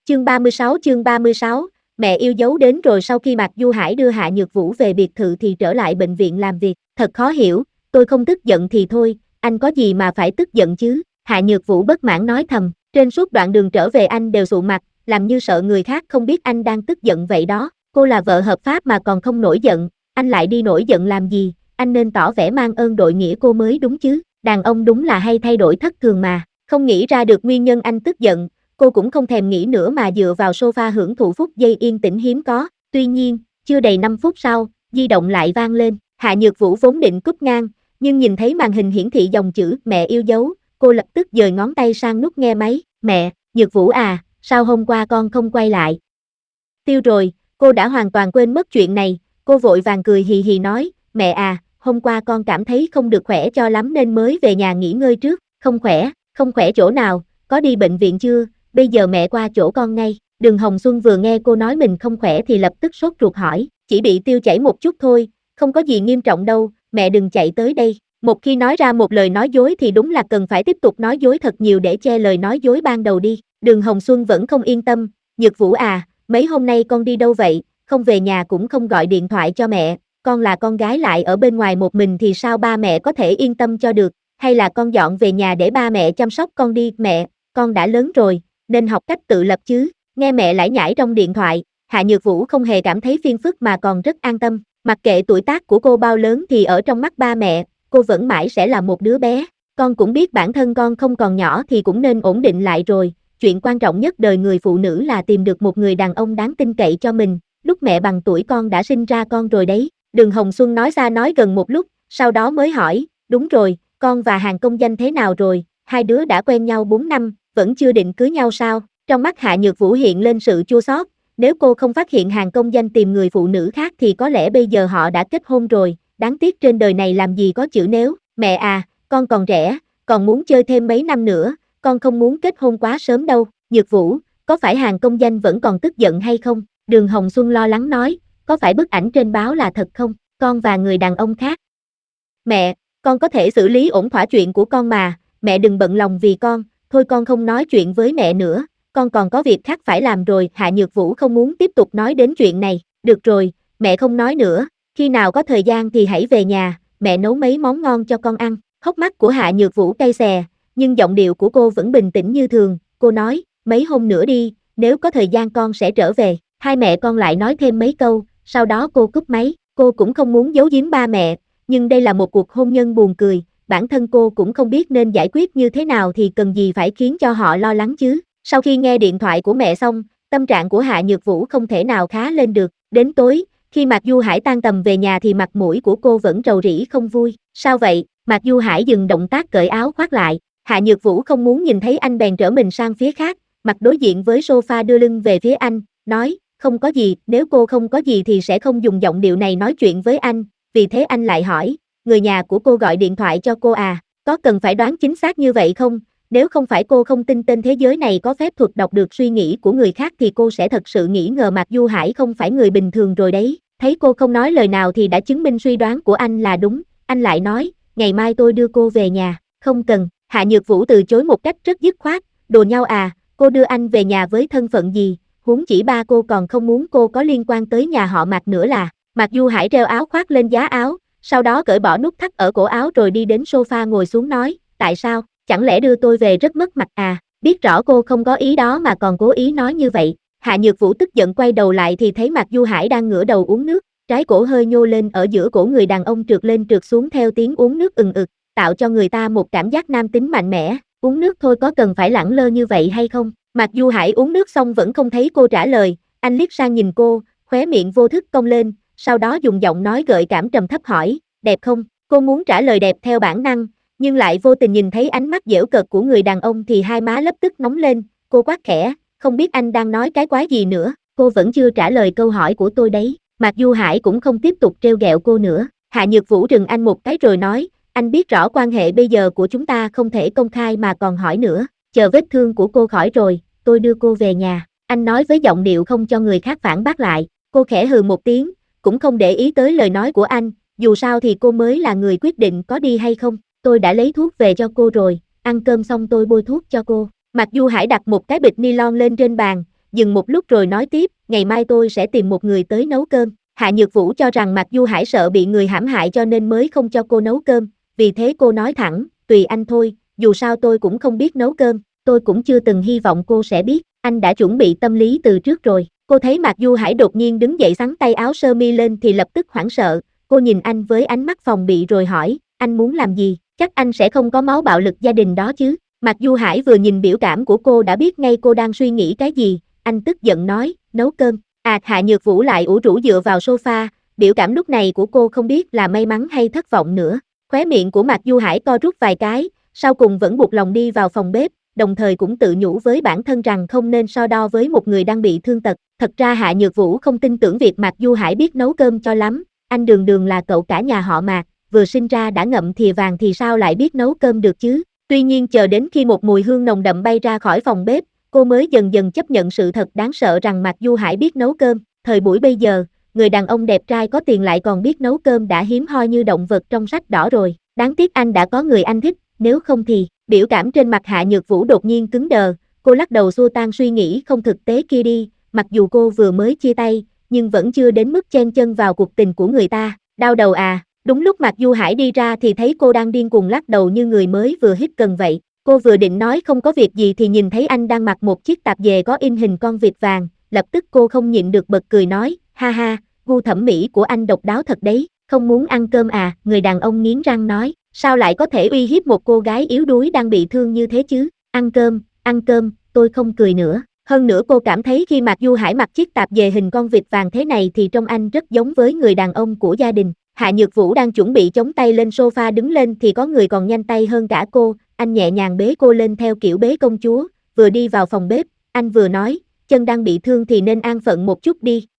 Chương 36, mẹ yêu dấu đến rồi. Sau khi Mạc Du Hải đưa Hạ Nhược Vũ về biệt thự thì trở lại bệnh viện làm việc. Thật khó hiểu, tôi không tức giận thì thôi, anh có gì mà phải tức giận chứ? Hạ Nhược Vũ bất mãn nói thầm. Trên suốt đoạn đường trở về anh đều sụ mặt, làm như sợ người khác không biết anh đang tức giận vậy đó. Cô là vợ hợp pháp mà còn không nổi giận, anh lại đi nổi giận làm gì? Anh nên tỏ vẻ mang ơn đội nghĩa cô mới đúng chứ. Đàn ông đúng là hay thay đổi thất thường mà. Không nghĩ ra được nguyên nhân anh tức giận, cô cũng không thèm nghĩ nữa mà dựa vào sofa hưởng thụ phút giây yên tĩnh hiếm có. Tuy nhiên, chưa đầy 5 phút sau, di động lại vang lên. Hạ Nhược Vũ vốn định cúp ngang, nhưng nhìn thấy màn hình hiển thị dòng chữ mẹ yêu dấu, cô lập tức dời ngón tay sang nút nghe máy. Mẹ, Nhược Vũ à, sao hôm qua con không quay lại? Tiêu rồi, cô đã hoàn toàn quên mất chuyện này. Cô vội vàng cười hì hì nói, mẹ à, hôm qua con cảm thấy không được khỏe cho lắm nên mới về nhà nghỉ ngơi trước. Không khỏe chỗ nào, có đi bệnh viện chưa? Bây giờ mẹ qua chỗ con ngay. Đường Hồng Xuân vừa nghe cô nói mình không khỏe thì lập tức sốt ruột hỏi, chỉ bị tiêu chảy một chút thôi, không có gì nghiêm trọng đâu, mẹ đừng chạy tới đây. Một khi nói ra một lời nói dối thì đúng là cần phải tiếp tục nói dối thật nhiều để che lời nói dối ban đầu đi. Đường Hồng Xuân vẫn không yên tâm, Nhược Vũ à, mấy hôm nay con đi đâu vậy, không về nhà cũng không gọi điện thoại cho mẹ, con là con gái lại ở bên ngoài một mình thì sao ba mẹ có thể yên tâm cho được, hay là con dọn về nhà để ba mẹ chăm sóc con đi. Mẹ, con đã lớn rồi, nên học cách tự lập chứ. Nghe mẹ lải nhải trong điện thoại, Hạ Nhược Vũ không hề cảm thấy phiền phức mà còn rất an tâm. Mặc kệ tuổi tác của cô bao lớn thì ở trong mắt ba mẹ, cô vẫn mãi sẽ là một đứa bé. Con cũng biết bản thân con không còn nhỏ thì cũng nên ổn định lại rồi. Chuyện quan trọng nhất đời người phụ nữ là tìm được một người đàn ông đáng tin cậy cho mình. Lúc mẹ bằng tuổi con đã sinh ra con rồi đấy. Đường Hồng Xuân nói ra nói gần một lúc, sau đó mới hỏi, đúng rồi, con và Hàn Công Danh thế nào rồi? Hai đứa đã quen nhau 4 năm, vẫn chưa định cưới nhau sao? Trong mắt Hạ Nhược Vũ hiện lên sự chua xót. Nếu cô không phát hiện Hàn Công Danh tìm người phụ nữ khác thì có lẽ bây giờ họ đã kết hôn rồi. Đáng tiếc trên đời này làm gì có chữ nếu. Mẹ à, con còn trẻ, còn muốn chơi thêm mấy năm nữa, con không muốn kết hôn quá sớm đâu. Nhược Vũ, có phải Hàn Công Danh vẫn còn tức giận hay không? Đường Hồng Xuân lo lắng nói, có phải bức ảnh trên báo là thật không? Con và người đàn ông khác. Mẹ, con có thể xử lý ổn thỏa chuyện của con mà, mẹ đừng bận lòng vì con, thôi con không nói chuyện với mẹ nữa, con còn có việc khác phải làm rồi. Hạ Nhược Vũ không muốn tiếp tục nói đến chuyện này. Được rồi, mẹ không nói nữa, khi nào có thời gian thì hãy về nhà, mẹ nấu mấy món ngon cho con ăn. Hốc mắt của Hạ Nhược Vũ cay xè, nhưng giọng điệu của cô vẫn bình tĩnh như thường. Cô nói, mấy hôm nữa đi, nếu có thời gian con sẽ trở về. Hai mẹ con lại nói thêm mấy câu, sau đó cô cúp máy. Cô cũng không muốn giấu giếm ba mẹ, nhưng đây là một cuộc hôn nhân buồn cười, bản thân cô cũng không biết nên giải quyết như thế nào thì cần gì phải khiến cho họ lo lắng chứ. Sau khi nghe điện thoại của mẹ xong, tâm trạng của Hạ Nhược Vũ không thể nào khá lên được. Đến tối, khi Mạc Du Hải tan tầm về nhà thì mặt mũi của cô vẫn rầu rĩ không vui. Sao vậy? Mạc Du Hải dừng động tác cởi áo khoác lại. Hạ Nhược Vũ không muốn nhìn thấy anh bèn trở mình sang phía khác, mặt đối diện với sofa đưa lưng về phía anh, nói, không có gì. Nếu cô không có gì thì sẽ không dùng giọng điệu này nói chuyện với anh. Vì thế anh lại hỏi, người nhà của cô gọi điện thoại cho cô à, có cần phải đoán chính xác như vậy không? Nếu không phải cô không tin tên thế giới này có phép thuật đọc được suy nghĩ của người khác thì cô sẽ thật sự nghĩ ngờ Mạc Du Hải không phải người bình thường rồi đấy. Thấy cô không nói lời nào thì đã chứng minh suy đoán của anh là đúng, anh lại nói, ngày mai tôi đưa cô về nhà. Không cần. Hạ Nhược Vũ từ chối một cách rất dứt khoát, đùa nhau à, cô đưa anh về nhà với thân phận gì, huống chỉ ba cô còn không muốn cô có liên quan tới nhà họ Mạc nữa là. Mạc Du Hải treo áo khoác lên giá áo, sau đó cởi bỏ nút thắt ở cổ áo rồi đi đến sofa ngồi xuống nói, tại sao, chẳng lẽ đưa tôi về rất mất mặt à, biết rõ cô không có ý đó mà còn cố ý nói như vậy. Hạ Nhược Vũ tức giận quay đầu lại thì thấy Mạc Du Hải đang ngửa đầu uống nước, trái cổ hơi nhô lên ở giữa cổ người đàn ông trượt lên trượt xuống theo tiếng uống nước ừng ực, tạo cho người ta một cảm giác nam tính mạnh mẽ. Uống nước thôi có cần phải lẳng lơ như vậy hay không? Mạc Du Hải uống nước xong vẫn không thấy cô trả lời, anh liếc sang nhìn cô, khóe miệng vô thức cong lên, sau đó dùng giọng nói gợi cảm trầm thấp hỏi, đẹp không? Cô muốn trả lời đẹp theo bản năng, nhưng lại vô tình nhìn thấy ánh mắt giễu cợt của người đàn ông thì hai má lập tức nóng lên, cô quát khẽ, không biết anh đang nói cái quái gì nữa, cô vẫn chưa trả lời câu hỏi của tôi đấy. Mạc Du Hải cũng không tiếp tục trêu ghẹo cô nữa. Hạ Nhược Vũ rừng anh một cái rồi nói, anh biết rõ quan hệ bây giờ của chúng ta không thể công khai mà còn hỏi nữa, chờ vết thương của cô khỏi rồi, tôi đưa cô về nhà. Anh nói với giọng điệu không cho người khác phản bác lại. Cô khẽ hừ một tiếng, cũng không để ý tới lời nói của anh, dù sao thì cô mới là người quyết định có đi hay không. Tôi đã lấy thuốc về cho cô rồi, ăn cơm xong tôi bôi thuốc cho cô. Mạc Du Hải đặt một cái bịch ni lon lên trên bàn, dừng một lúc rồi nói tiếp, ngày mai tôi sẽ tìm một người tới nấu cơm. Hạ Nhược Vũ cho rằng Mạc Du Hải sợ bị người hãm hại cho nên mới không cho cô nấu cơm, vì thế cô nói thẳng, tùy anh thôi, dù sao tôi cũng không biết nấu cơm, tôi cũng chưa từng hy vọng cô sẽ biết, anh đã chuẩn bị tâm lý từ trước rồi. Cô thấy Mạc Du Hải đột nhiên đứng dậy xắn tay áo sơ mi lên thì lập tức hoảng sợ, cô nhìn anh với ánh mắt phòng bị rồi hỏi, anh muốn làm gì, chắc anh sẽ không có máu bạo lực gia đình đó chứ. Mạc Du Hải vừa nhìn biểu cảm của cô đã biết ngay cô đang suy nghĩ cái gì, anh tức giận nói, nấu cơm. Hạ Nhược Vũ lại ủ rũ dựa vào sofa, biểu cảm lúc này của cô không biết là may mắn hay thất vọng nữa. Khóe miệng của Mạc Du Hải co rút vài cái, sau cùng vẫn buộc lòng đi vào phòng bếp, đồng thời cũng tự nhủ với bản thân rằng không nên so đo với một người đang bị thương tật. Thật ra Hạ Nhược Vũ không tin tưởng việc Mạc Du Hải biết nấu cơm cho lắm, anh đường đường là cậu cả nhà họ Mạc, vừa sinh ra đã ngậm thìa vàng thì sao lại biết nấu cơm được chứ. Tuy nhiên chờ đến khi một mùi hương nồng đậm bay ra khỏi phòng bếp, cô mới dần dần chấp nhận sự thật đáng sợ rằng Mạc Du Hải biết nấu cơm. Thời buổi bây giờ, người đàn ông đẹp trai có tiền lại còn biết nấu cơm đã hiếm hoi như động vật trong sách đỏ rồi. Đáng tiếc anh đã có người anh thích, nếu không thì, biểu cảm trên mặt Hạ Nhược Vũ đột nhiên cứng đờ, cô lắc đầu xua tan suy nghĩ không thực tế kia đi, mặc dù cô vừa mới chia tay, nhưng vẫn chưa đến mức chen chân vào cuộc tình của người ta. Đau đầu à? Đúng lúc Mạc Du Hải đi ra thì thấy cô đang điên cuồng lắc đầu như người mới vừa hít cần vậy. Cô vừa định nói không có việc gì thì nhìn thấy anh đang mặc một chiếc tạp dề có in hình con vịt vàng, lập tức cô không nhịn được bật cười nói, ha ha, gu thẩm mỹ của anh độc đáo thật đấy, không muốn ăn cơm à, người đàn ông nghiến răng nói, sao lại có thể uy hiếp một cô gái yếu đuối đang bị thương như thế chứ, ăn cơm, tôi không cười nữa. Hơn nữa cô cảm thấy khi Mạc Du Hải mặc chiếc tạp dề hình con vịt vàng thế này thì trông anh rất giống với người đàn ông của gia đình. Hạ Nhược Vũ đang chuẩn bị chống tay lên sofa đứng lên thì có người còn nhanh tay hơn cả cô, anh nhẹ nhàng bế cô lên theo kiểu bế công chúa, vừa đi vào phòng bếp, anh vừa nói, chân đang bị thương thì nên an phận một chút đi,